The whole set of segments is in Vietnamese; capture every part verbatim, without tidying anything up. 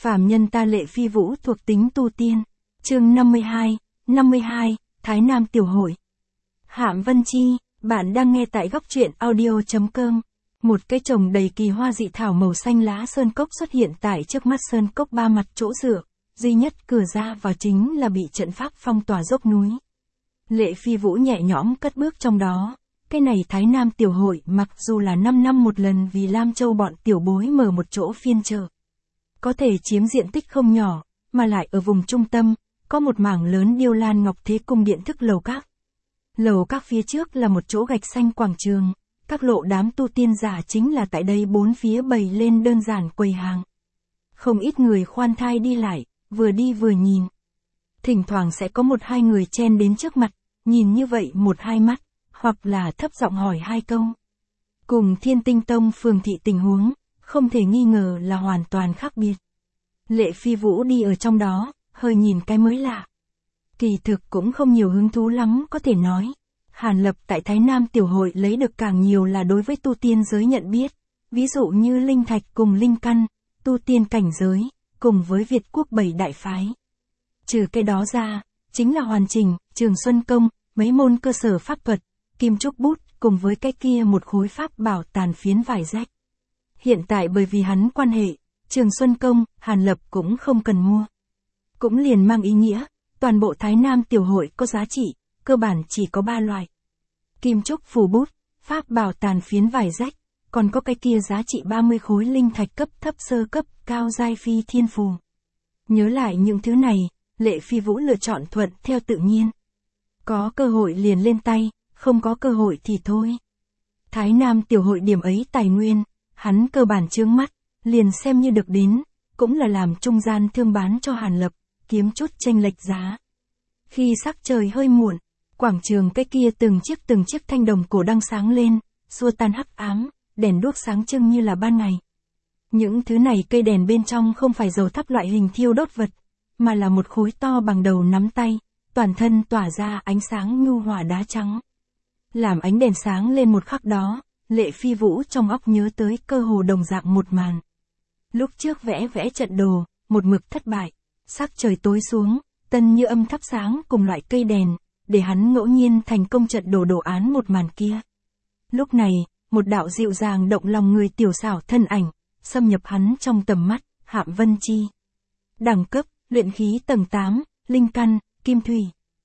Phàm nhân ta Lệ Phi Vũ thuộc tính tu tiên. Chương năm mươi hai, năm mươi hai, Thái Nam Tiểu Hội. Hạm Vân Chi, bạn đang nghe tại góc truyện audio chấm com. Một cây trồng đầy kỳ hoa dị thảo màu xanh lá sơn cốc xuất hiện tại trước mắt sơn cốc ba mặt chỗ dựa, duy nhất cửa ra vào chính là bị trận pháp phong tỏa dốc núi. Lệ Phi Vũ nhẹ nhõm cất bước trong đó. Cái này Thái Nam Tiểu Hội mặc dù là năm năm một lần vì Lam Châu bọn tiểu bối mở một chỗ phiên chợ. Có thể chiếm diện tích không nhỏ, mà lại ở vùng trung tâm, có một mảng lớn điêu lan ngọc thế cung điện thức lầu các. Lầu các phía trước là một chỗ gạch xanh quảng trường, các lộ đám tu tiên giả chính là tại đây bốn phía bày lên đơn giản quầy hàng. Không ít người khoan thai đi lại, vừa đi vừa nhìn. Thỉnh thoảng sẽ có một hai người chen đến trước mặt, nhìn như vậy một hai mắt, hoặc là thấp giọng hỏi hai câu. Cùng Thiên Tinh Tông phường thị tình huống, không thể nghi ngờ là hoàn toàn khác biệt. Lệ Phi Vũ đi ở trong đó, hơi nhìn cái mới lạ. Kỳ thực cũng không nhiều hứng thú lắm có thể nói. Hàn Lập tại Thái Nam Tiểu Hội lấy được càng nhiều là đối với tu tiên giới nhận biết, ví dụ như linh thạch cùng linh căn, tu tiên cảnh giới, cùng với Việt quốc bảy đại phái. Trừ cái đó ra, chính là hoàn chỉnh, Trường Xuân Công, mấy môn cơ sở pháp thuật, kim trúc bút, cùng với cái kia một khối pháp bảo tàn phiến vải rách. Hiện tại bởi vì hắn quan hệ, Trường Xuân Công, Hàn Lập cũng không cần mua. Cũng liền mang ý nghĩa, toàn bộ Thái Nam Tiểu Hội có giá trị, cơ bản chỉ có ba loại. Kim trúc phù bút, pháp bảo tàn phiến vải rách, còn có cái kia giá trị ba mươi khối linh thạch cấp thấp sơ cấp, cao giai phi thiên phù. Nhớ lại những thứ này, Lệ Phi Vũ lựa chọn thuận theo tự nhiên. Có cơ hội liền lên tay, không có cơ hội thì thôi. Thái Nam Tiểu Hội điểm ấy tài nguyên, hắn cơ bản chướng mắt, liền xem như được đến, cũng là làm trung gian thương bán cho Hàn Lập, kiếm chút chênh lệch giá. Khi sắc trời hơi muộn, quảng trường cái kia từng chiếc từng chiếc thanh đồng cổ đăng sáng lên, xua tan hắc ám, đèn đuốc sáng trưng như là ban ngày. Những thứ này cây đèn bên trong không phải dầu thắp loại hình thiêu đốt vật, mà là một khối to bằng đầu nắm tay, toàn thân tỏa ra ánh sáng nhu hòa đá trắng. Làm ánh đèn sáng lên một khắc đó, Lệ Phi Vũ trong óc nhớ tới cơ hồ đồng dạng một màn. Lúc trước vẽ vẽ trận đồ, một mực thất bại, sắc trời tối xuống, tân như âm thắp sáng cùng loại cây đèn, để hắn ngẫu nhiên thành công trận đồ đồ án một màn kia. Lúc này, một đạo dịu dàng động lòng người tiểu xảo thân ảnh, xâm nhập hắn trong tầm mắt, Hạm Vân Chi. Đẳng cấp, luyện khí tầng tám, linh căn, kim thủy.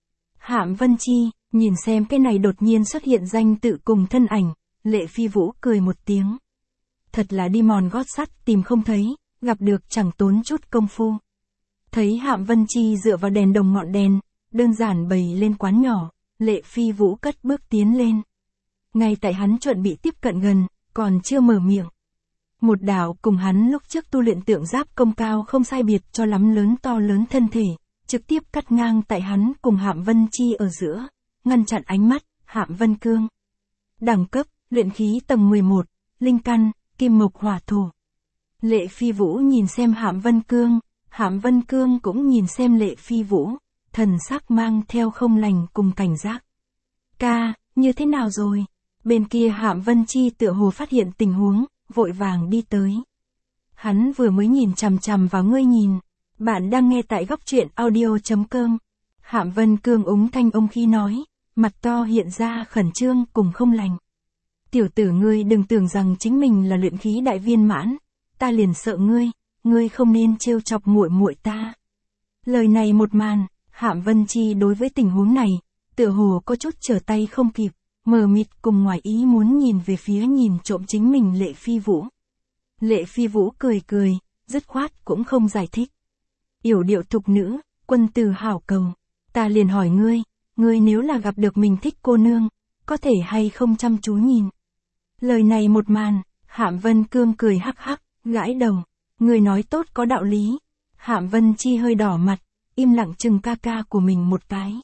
Hạm Vân Chi, nhìn xem cái này đột nhiên xuất hiện danh tự cùng thân ảnh, Lệ Phi Vũ cười một tiếng. Thật là đi mòn gót sắt tìm không thấy, gặp được chẳng tốn chút công phu. Thấy Hạm Vân Chi dựa vào đèn đồng ngọn đèn, đơn giản bày lên quán nhỏ, Lệ Phi Vũ cất bước tiến lên. Ngay tại hắn chuẩn bị tiếp cận gần, còn chưa mở miệng. Một đạo cùng hắn lúc trước tu luyện tượng giáp công cao không sai biệt cho lắm lớn to lớn thân thể, trực tiếp cắt ngang tại hắn cùng Hạm Vân Chi ở giữa, ngăn chặn ánh mắt, Hạm Vân Cương. Đẳng cấp, luyện khí tầng mười một, linh căn, kim mộc hỏa thổ. Lệ Phi Vũ nhìn xem Hạm Vân Cương, Hạm Vân Cương cũng nhìn xem Lệ Phi Vũ, thần sắc mang theo không lành cùng cảnh giác. Ca, như thế nào rồi? Bên kia Hạm Vân Chi tựa hồ phát hiện tình huống, vội vàng đi tới. Hắn vừa mới nhìn chằm chằm vào ngươi nhìn. Bạn đang nghe tại góc truyện audio chấm com. Hạm Vân Cương úng thanh ông khi nói, mặt to hiện ra khẩn trương cùng không lành. Tiểu tử ngươi đừng tưởng rằng chính mình là luyện khí đại viên mãn, ta liền sợ ngươi, ngươi không nên trêu chọc muội muội ta. Lời này một màn, Hạm Vân Chi đối với tình huống này, tựa hồ có chút trở tay không kịp, mờ mịt cùng ngoài ý muốn nhìn về phía nhìn trộm chính mình Lệ Phi Vũ. Lệ Phi Vũ cười cười, dứt khoát cũng không giải thích. Yểu điệu thục nữ, quân từ hảo cầu, ta liền hỏi ngươi, ngươi nếu là gặp được mình thích cô nương, có thể hay không chăm chú nhìn. Lời này một màn, Hạm Vân Cương cười hắc hắc, gãi đầu, ngươi nói tốt có đạo lý. Hạm Vân Chi hơi đỏ mặt, im lặng chừng ca ca của mình một cái.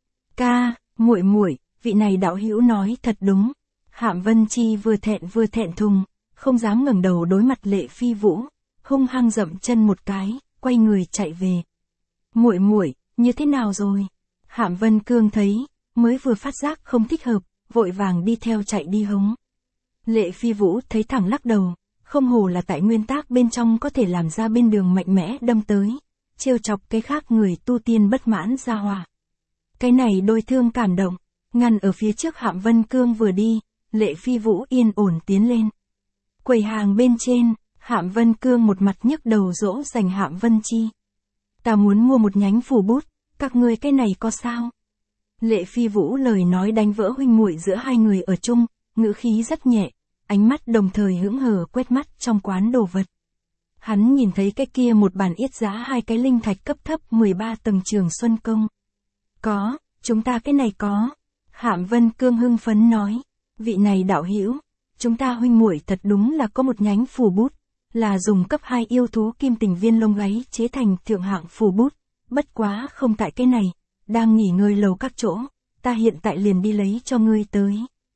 Ca, muội muội, vị này đạo hữu nói thật đúng. Hạm Vân Chi vừa thẹn vừa thẹn thùng, không dám ngẩng đầu đối mặt Lệ Phi Vũ, hung hăng dậm chân một cái, quay người chạy về. Muội muội, như thế nào rồi? Hạm Vân Cương thấy, mới vừa phát giác không thích hợp, vội vàng đi theo chạy đi hống. Lệ Phi Vũ thấy thẳng lắc đầu, không hổ là tại nguyên tác bên trong có thể làm ra bên đường mạnh mẽ đâm tới, trêu chọc cái khác người tu tiên bất mãn ra hòa. Cái này đôi thương cảm động, ngăn ở phía trước Hạm Vân Cương vừa đi, Lệ Phi Vũ yên ổn tiến lên. Quầy hàng bên trên, Hạm Vân Cương một mặt nhấc đầu dỗ dành Hạm Vân Chi. Ta muốn mua một nhánh phù bút, các ngươi cái này có sao? Lệ Phi Vũ lời nói đánh vỡ huynh muội giữa hai người ở chung, ngữ khí rất nhẹ, ánh mắt đồng thời hững hờ quét mắt trong quán đồ vật. Hắn nhìn thấy cái kia một bàn yết giá hai cái linh thạch cấp thấp mười ba tầng Trường Xuân Công. Có, chúng ta cái này có. Hạm Vân Cương hưng phấn nói, vị này đạo hữu, chúng ta huynh muội thật đúng là có một nhánh phù bút, là dùng cấp hai yêu thú kim tình viên lông gáy chế thành thượng hạng phù bút, bất quá không tại cái này, đang nghỉ ngơi lầu các chỗ, ta hiện tại liền đi lấy cho ngươi tới.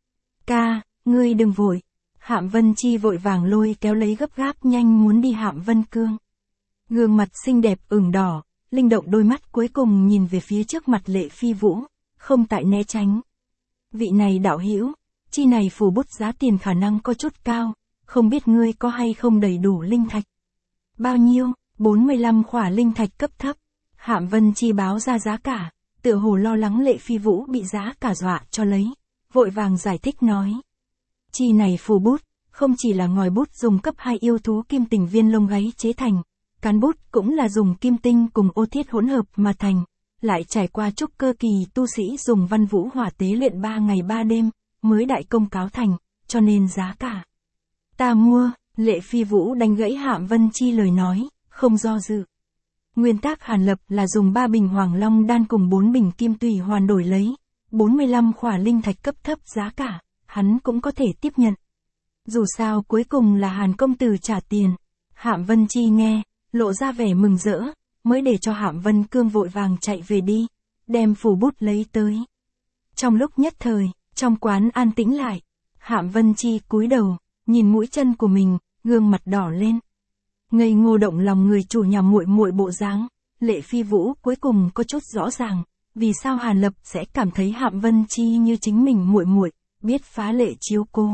Ca, ngươi đừng vội. Hạm Vân Chi vội vàng lôi kéo lấy gấp gáp nhanh muốn đi Hạm Vân Cương. Gương mặt xinh đẹp ửng đỏ, linh động đôi mắt cuối cùng nhìn về phía trước mặt Lệ Phi Vũ, không tại né tránh. Vị này đạo hữu, chi này phù bút giá tiền khả năng có chút cao, không biết ngươi có hay không đầy đủ linh thạch. Bao nhiêu? bốn mươi lăm khỏa linh thạch cấp thấp. Hạm Vân Chi báo ra giá cả, tựa hồ lo lắng Lệ Phi Vũ bị giá cả dọa cho lấy, vội vàng giải thích nói. Chi này phù bút, không chỉ là ngòi bút dùng cấp hai yêu thú kim tình viên lông gáy chế thành, cán bút cũng là dùng kim tinh cùng ô thiết hỗn hợp mà thành, lại trải qua trúc cơ kỳ tu sĩ dùng văn vũ hỏa tế luyện ba ngày ba đêm, mới đại công cáo thành, cho nên giá cả. Ta mua, Lệ Phi Vũ đánh gãy Hạm Vân Chi lời nói, không do dự. Nguyên tác Hàn Lập là dùng ba bình Hoàng Long đan cùng bốn bình kim tùy hoàn đổi lấy, bốn mươi lăm khỏa linh thạch cấp thấp giá cả, hắn cũng có thể tiếp nhận. Dù sao cuối cùng là Hàn công tử trả tiền. Hạm Vân Chi nghe, lộ ra vẻ mừng rỡ, mới để cho Hạm Vân Cương vội vàng chạy về đi, đem phù bút lấy tới. Trong lúc nhất thời, trong quán an tĩnh lại, Hạm Vân Chi cúi đầu, nhìn mũi chân của mình, gương mặt đỏ lên. Ngây ngô động lòng người chủ nhà muội muội bộ dáng, Lệ Phi Vũ cuối cùng có chút rõ ràng, vì sao Hàn Lập sẽ cảm thấy Hạm Vân Chi như chính mình muội muội, biết phá lệ chiếu cố.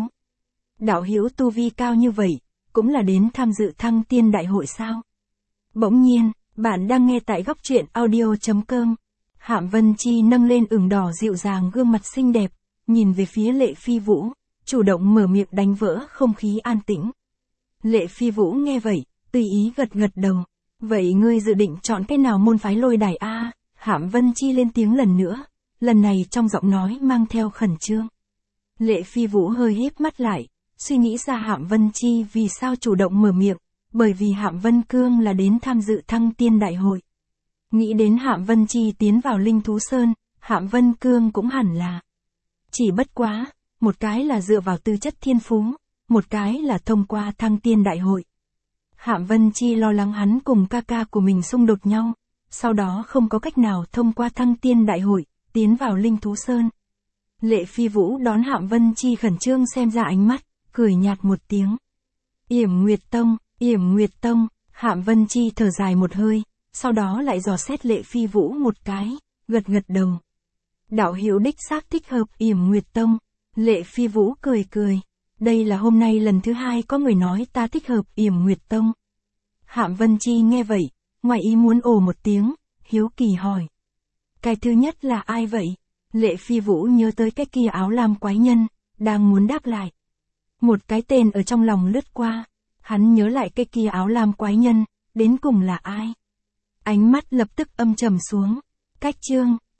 Đạo hữu tu vi cao như vậy, cũng là đến tham dự Thăng Tiên Đại hội sao? Bỗng nhiên, bạn đang nghe tại góc truyện audio chấm com. Hạm Vân Chi nâng lên ửng đỏ dịu dàng gương mặt xinh đẹp, nhìn về phía Lệ Phi Vũ, chủ động mở miệng đánh vỡ không khí an tĩnh. Lệ Phi Vũ nghe vậy, tùy ý gật gật đầu. Vậy ngươi dự định chọn cái nào môn phái lôi đài a? Hạm Vân Chi lên tiếng lần nữa, lần này trong giọng nói mang theo khẩn trương. Lệ Phi Vũ hơi híp mắt lại, suy nghĩ ra Hạm Vân Chi vì sao chủ động mở miệng, bởi vì Hạm Vân Cương là đến tham dự Thăng Tiên Đại hội. Nghĩ đến Hạm Vân Chi tiến vào Linh Thú Sơn, Hạm Vân Cương cũng hẳn là. Chỉ bất quá, một cái là dựa vào tư chất thiên phú, một cái là thông qua Thăng Tiên Đại hội. Hạm Vân Chi lo lắng hắn cùng ca ca của mình xung đột nhau, sau đó không có cách nào thông qua Thăng Tiên Đại hội, tiến vào Linh Thú Sơn. Lệ Phi Vũ đón Hạm Vân Chi khẩn trương xem ra ánh mắt, cười nhạt một tiếng. Yểm Nguyệt Tông, Yểm Nguyệt Tông, Hạm Vân Chi thở dài một hơi, sau đó lại dò xét Lệ Phi Vũ một cái, gật gật đầu. Đạo hữu đích xác thích hợp Yểm Nguyệt Tông. Lệ Phi Vũ cười cười. Đây là hôm nay lần thứ hai có người nói ta thích hợp Yểm Nguyệt Tông. Hạm Vân Chi nghe vậy, ngoài ý muốn ồ một tiếng, hiếu kỳ hỏi. Cái thứ nhất là ai vậy? Lệ Phi Vũ nhớ tới cái kia áo lam quái nhân, đang muốn đáp lại. Một cái tên ở trong lòng lướt qua, hắn nhớ lại cái kia áo lam quái nhân, đến cùng là ai? Ánh mắt lập tức âm trầm xuống. Cách chương,